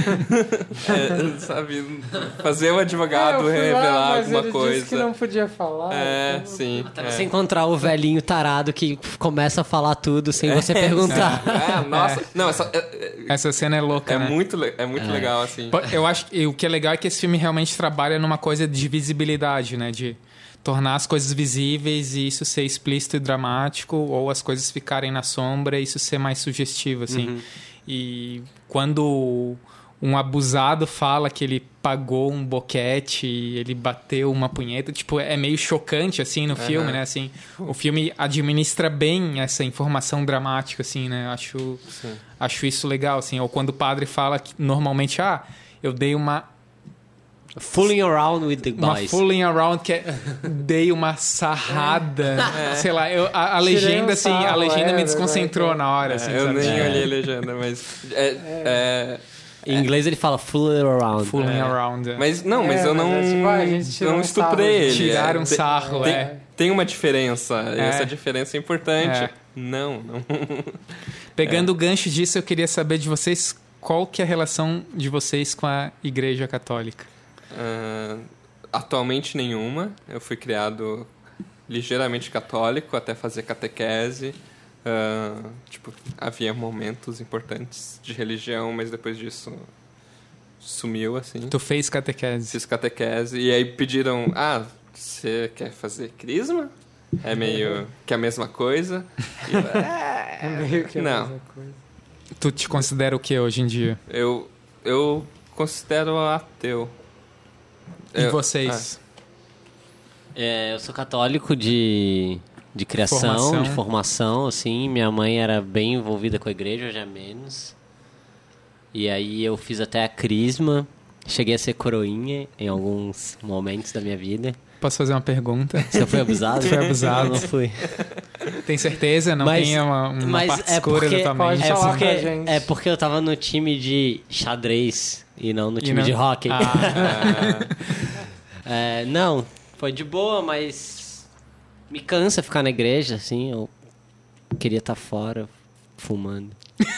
D: Sabe? Fazer o advogado
C: Eu fui lá,
D: revelar
C: mas
D: alguma
C: ele
D: coisa.
C: Disse que não podia falar. então-
D: Sim.
B: Até você encontrar o velhinho tarado que começa a falar tudo sem você perguntar.
D: Nossa. Não,
A: Essa cena é louca, né?
D: muito legal, assim.
A: Eu acho que o que é legal é que esse filme realmente trabalha numa coisa de visibilidade, né? De tornar as coisas visíveis e isso ser explícito e dramático, ou as coisas ficarem na sombra e isso ser mais sugestivo, assim. E quando um abusado fala que ele pagou um boquete e ele bateu uma punheta, tipo, é meio chocante, assim, no filme, né? Assim, o filme administra bem essa informação dramática, assim, né? Acho isso legal, assim. Ou quando o padre fala que, normalmente, eu dei uma
B: Fooling around with the boys.
A: fooling around, que dei uma sarrada. Sei lá, a legenda, assim, a legenda me desconcentrou na hora, assim,
D: Eu
A: sabe?
D: nem olhei a legenda, mas...
B: Em inglês ele fala fooling around.
A: Fooling around.
D: Mas eu não,
C: tipo, a gente tirou
D: não
C: um
D: estuprei
C: sarro,
D: ele.
A: Tiraram um sarro,
D: Tem uma diferença. Essa diferença é importante.
A: É.
D: Não.
A: Pegando o gancho disso, eu queria saber de vocês qual que é a relação de vocês com a Igreja Católica.
D: Atualmente nenhuma. Eu fui criado ligeiramente católico até fazer catequese. Havia momentos importantes de religião, mas depois disso sumiu, assim.
A: Tu fez catequese?
D: Fiz catequese. E aí pediram, você quer fazer crisma? É meio que a mesma coisa. E eu,
C: É meio que a
D: Não.
C: mesma coisa.
A: Tu te considera o que hoje em dia?
D: eu considero ateu.
A: E vocês?
B: Eu sou católico de criação, de formação, assim. Minha mãe era bem envolvida com a igreja, já menos. E aí eu fiz até a crisma. Cheguei a ser coroinha em alguns momentos da minha vida.
A: Posso fazer uma pergunta?
B: Você foi abusado?
A: Foi abusado.
B: Não fui.
A: Tem certeza? Não tem uma parte escura da tua
C: pode
A: mente?
C: falar pra gente.
B: É porque eu tava no time de xadrez e não no time
A: não-
B: de hockey.
A: Ah,
B: Não, foi de boa, mas me cansa ficar na igreja, assim. Eu queria estar fora, fumando.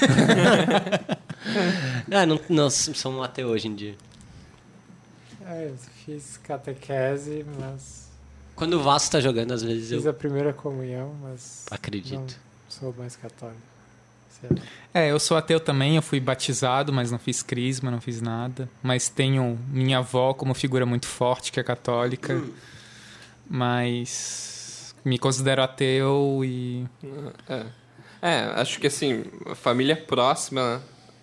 B: Não sou um ateu hoje em dia.
C: Eu fiz catequese, mas
B: Quando o Vasco tá jogando, às vezes
C: fiz
B: eu
C: a primeira comunhão, mas
B: acredito.
C: não sou mais católico. Sei lá.
A: eu sou ateu também, eu fui batizado, mas não fiz crisma, não fiz nada. Mas tenho minha avó como figura muito forte, que é católica. Mas me considero ateu e...
D: Acho que assim, a família próxima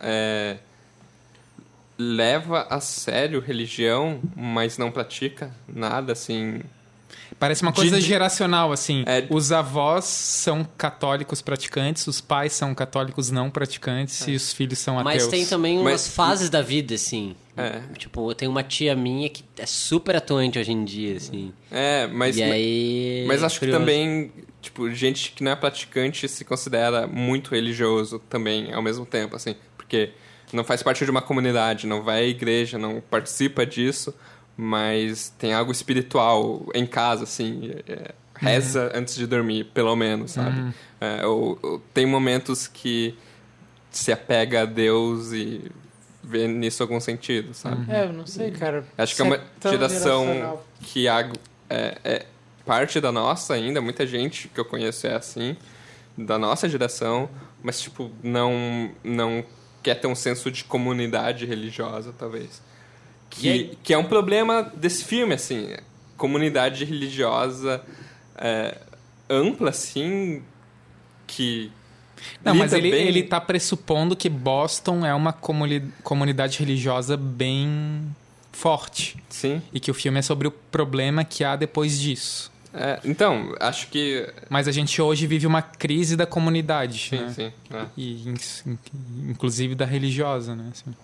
D: leva a sério religião, mas não pratica nada, assim...
A: Parece uma coisa geracional, assim.
D: É.
A: Os avós são católicos praticantes, os pais são católicos não praticantes e os filhos são ateus.
B: Mas tem também umas
D: Mas-
B: fases da vida, assim.
D: É.
B: Tipo, eu tenho uma tia minha que é super atuante hoje em dia, assim.
D: Mas...
B: E aí...
D: Mas acho que
B: curioso.
D: também, gente que não é praticante se considera muito religioso também, ao mesmo tempo, assim. Porque não faz parte de uma comunidade, não vai à igreja, não participa disso, mas tem algo espiritual em casa, assim. Reza antes de dormir, pelo menos, sabe? Ou tem momentos que se apega a Deus e vê nisso algum sentido, sabe?
C: Eu não sei, cara.
D: Acho que é
C: Se
D: uma
C: tão
D: geração
C: geracional.
D: que é parte da nossa ainda. Muita gente que eu conheço é assim, da nossa geração, mas, tipo, não quer ter um senso de comunidade religiosa, talvez. Que é um problema desse filme, assim. Comunidade religiosa ampla, assim, que...
A: Não, mas
D: lida bem-
A: ele tá pressupondo que Boston é uma comunidade religiosa bem forte.
D: Sim.
A: E que o filme é sobre o problema que há depois disso.
D: Então, acho que...
A: Mas a gente hoje vive uma crise da comunidade,
D: Sim,
A: né?
D: sim.
A: E inclusive da religiosa, né? Assim.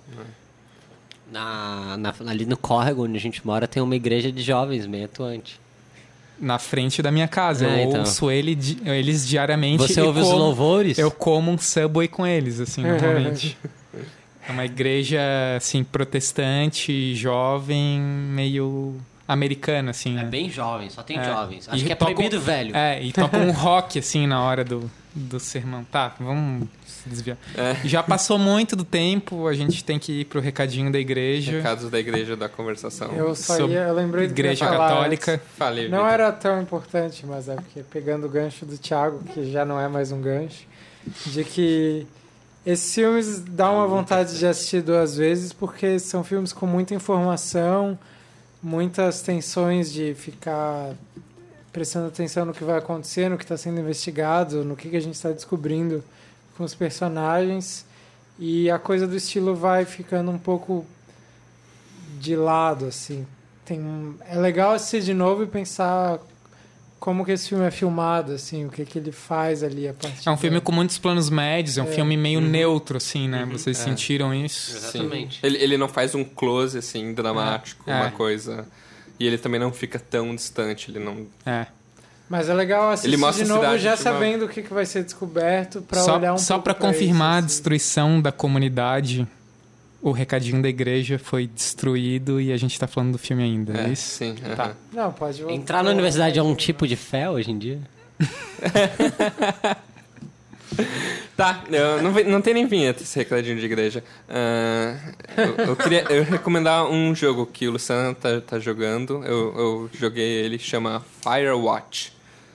B: Ali no córrego onde a gente mora tem uma igreja de jovens meio atuante.
A: Na frente da minha casa. Eu
B: então.
A: ouço eles diariamente.
B: Você
A: e
B: ouve os
A: como-
B: louvores?
A: Eu como um Subway com eles, assim, normalmente. É uma igreja, assim, protestante, jovem, meio americana, assim.
B: É
A: né?
B: bem jovem, só tem
A: É.
B: jovens. Acho
A: E
B: que é
A: tocam-
B: proibido velho.
A: E tocam um rock, assim, na hora do sermão. Tá, vamos se desviar. Já passou muito do tempo, a gente tem que ir pro recadinho da igreja.
D: Recados da igreja da conversação.
C: Eu
A: Sobre
C: lembrei do que eu ia
A: Igreja
C: falar
A: Católica.
C: antes.
D: Falei,
C: Não
D: Vitor.
C: era tão importante, mas é porque pegando o gancho do Thiago, que já não é mais um gancho, de que esses filmes dão uma vontade de assistir 2 vezes, porque são filmes com muita informação, muitas tensões de ficar prestando atenção no que vai acontecer, no que está sendo investigado, no que a gente está descobrindo com os personagens, e a coisa do estilo vai ficando um pouco de lado, assim. É legal assistir de novo e pensar como que esse filme é filmado, assim, o que ele faz ali a partir
A: É um filme
C: da-
A: com muitos planos médios, é um filme meio neutro, assim, né? Vocês sentiram isso?
B: Exatamente.
D: Ele não faz um close, assim, dramático,
A: É.
D: uma coisa... E ele também não fica tão distante, ele não...
A: É.
C: Mas é legal assistir
D: Ele mostra
C: de
D: a
C: novo
D: cidade
C: já
D: de uma-
C: sabendo o que vai ser descoberto pra olhar um
A: Só
C: pouco
A: pra
C: pra
A: confirmar a
C: isso, assim.
A: destruição da comunidade, o recadinho da igreja foi destruído e a gente tá falando do filme ainda, é isso?
D: Sim.
A: Tá.
C: Não, pode voltar.
B: Entrar na universidade é um tipo de fé hoje em dia?
D: Tá, não tem nem vinheta esse recadinho de igreja. Eu queria recomendar um jogo que o Luciano tá jogando. Eu joguei ele, chama Firewatch.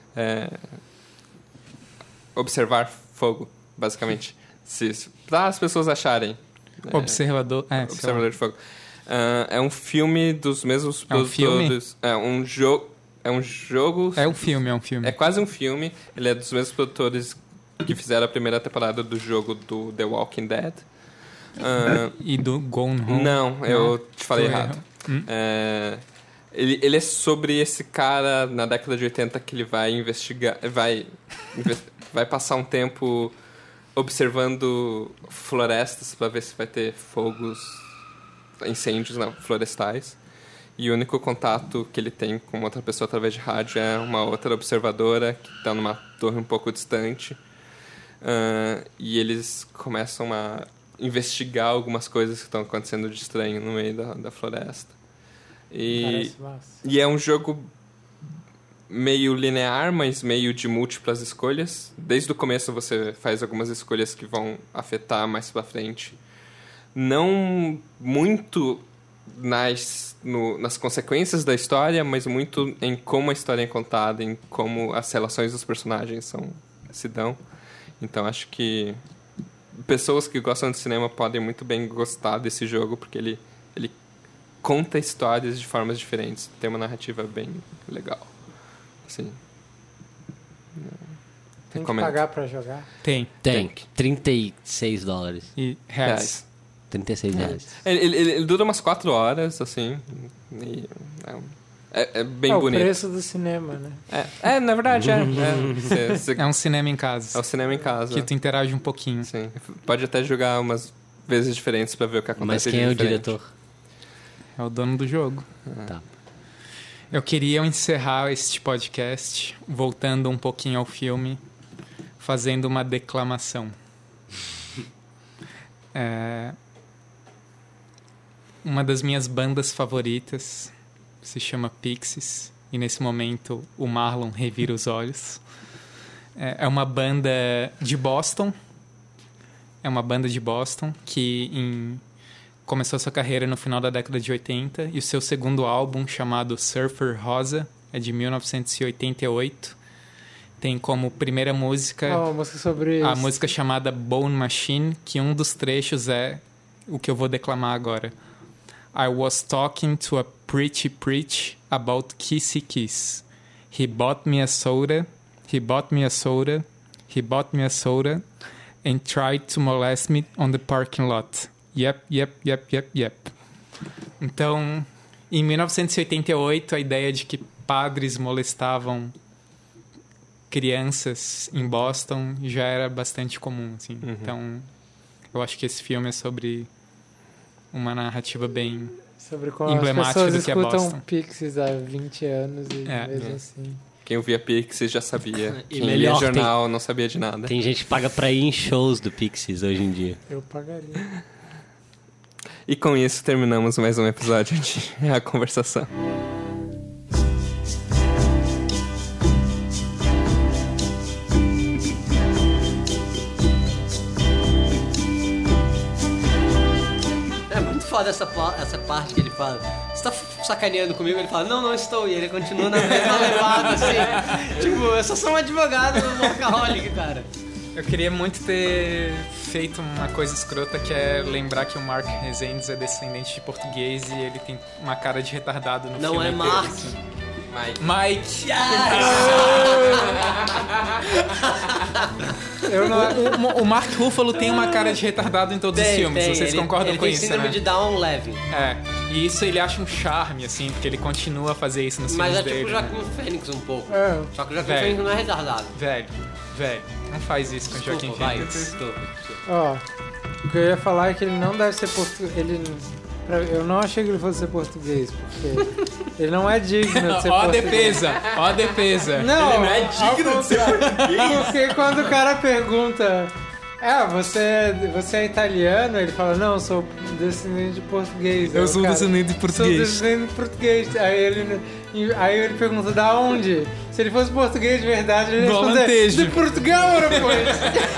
D: Observar fogo, basicamente. Para as pessoas acharem.
A: Observador
D: de fogo. É um filme dos mesmos produtores. É um jogo. É um filme. É quase um filme. Ele é dos mesmos produtores que fizeram a primeira temporada do jogo do The Walking Dead.
A: E do Gone Home?
D: Não, eu te falei errado. Ele é sobre esse cara na década de 80 que ele vai investigar... Vai passar um tempo observando florestas para ver se vai ter fogos, incêndios florestais. E o único contato que ele tem com outra pessoa através de rádio é uma outra observadora que está numa torre um pouco distante. E eles começam a investigar algumas coisas que estão acontecendo de estranho no meio da floresta. E é um jogo meio linear, mas meio de múltiplas escolhas. Desde o começo você faz algumas escolhas que vão afetar mais pra frente. Não muito nas consequências da história, mas muito em como a história é contada, em como as relações dos personagens se dão. Então acho que pessoas que gostam de cinema podem muito bem gostar desse jogo, porque ele conta histórias de formas diferentes. Tem uma narrativa bem legal. Sim.
C: Tem que pagar pra jogar?
A: Tem.
B: $36.
A: E reais.
B: R$36.
D: Ele dura umas 4 horas, assim. E é bem bonito.
C: É o preço do cinema, né?
D: Na verdade,
A: É um cinema em casa.
D: É o cinema em casa.
A: Que tu interage um pouquinho.
D: Sim. Pode até jogar umas vezes diferentes pra ver o que acontece.
B: Mas quem é o diretor?
A: É o dono do jogo.
B: Tá.
A: Eu queria encerrar este podcast voltando um pouquinho ao filme, fazendo uma declamação. Uma das minhas bandas favoritas se chama Pixies, e nesse momento o Marlon revira os olhos. É uma banda de Boston. É uma banda de Boston que começou sua carreira no final da década de 80, e o seu segundo álbum, chamado Surfer Rosa, é de 1988. Tem como primeira música...
C: uma música sobre
A: a
C: isso.
A: música chamada Bone Machine, que um dos trechos é o que eu vou declamar agora. I was talking to a preachy preach about kissy kiss. He bought me a soda, he bought me a soda, he bought me a soda, and tried to molest me on the parking lot. Yep. Então, em 1988, a ideia de que padres molestavam crianças em Boston já era bastante comum, assim. Então, eu acho que esse filme é sobre uma narrativa bem
C: sobre como
A: emblemática
C: as
A: do que é
C: pessoas
A: Boston.
C: escutam Pixies há 20 anos e mesmo assim...
D: Quem ouvia Pixies já sabia.
B: E
D: Quem
B: melhor,
D: lia jornal não sabia de nada.
B: Tem gente que paga pra ir em shows do Pixies hoje em dia.
C: Eu pagaria.
D: E com isso terminamos mais um episódio de A Conversação.
B: É muito foda essa parte que ele fala. Você tá sacaneando comigo? Ele fala, não estou. E ele continua na mesma levada, assim. Tipo, eu só sou um advogado do workaholic, cara.
A: Eu queria muito ter feito uma coisa escrota, que é lembrar que o Mark Rezendes é descendente de português e ele tem uma cara de retardado no filme.
B: Não é
A: inteiro,
B: Mark.
A: assim.
D: Mike.
A: O Mark Ruffalo tem uma cara de retardado em todos os filmes. Vocês concordam com isso,
B: Ele tem síndrome
A: né?
B: de Down leve.
A: E isso ele acha um charme, assim, porque ele continua a fazer isso nos
B: Mas
A: filmes
B: é tipo
A: dele.
B: o Joaquim Fênix um pouco. Só que o Joaquim
A: Velho.
B: Fênix não é retardado.
A: Velho, não faz isso com o Joaquim Phoenix.
B: Desculpa.
C: Ó, o que eu ia falar é que ele não deve ser português. Eu não achei que ele fosse ser português, porque ele não é digno de ser português.
A: Ó a defesa.
C: Não,
D: Ele não é digno de ser português?
C: Porque quando o cara pergunta... Você é italiano? Ele fala, não, eu sou descendente de português.
A: Eu sou descendente de
C: Sou
A: português.
C: descendente de português. Aí ele pergunta, da onde? Se ele fosse português de verdade, ele ia
A: Do
C: responder,
A: Alentejo.
C: de Portugal, ora, pois.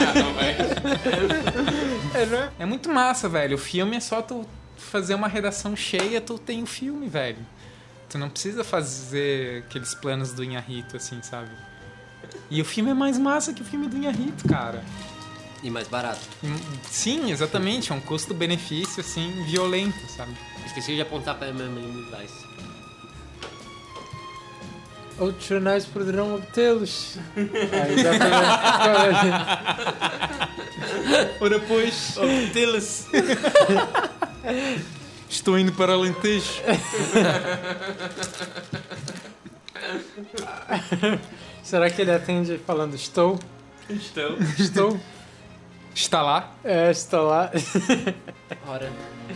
C: Não é?
A: É muito massa, velho. O filme é só tu fazer uma redação cheia, tu tem o filme, velho. Tu não precisa fazer aqueles planos do Inharrito, assim, sabe? E o filme é mais massa que o filme do Inharrito, cara.
B: E mais barato.
A: Sim, exatamente. É um custo-benefício, assim, violento, sabe?
B: Esqueci de apontar pra minha Vice.
C: Outros jornais poderão obtê-los. Aí dá pra ver.
A: Ora, pois, obtê-las. Estou indo para Alentejo.
C: Será que ele atende falando estou?
D: Então...
C: Estou?
A: Está lá.
C: Estou lá.
B: Ora.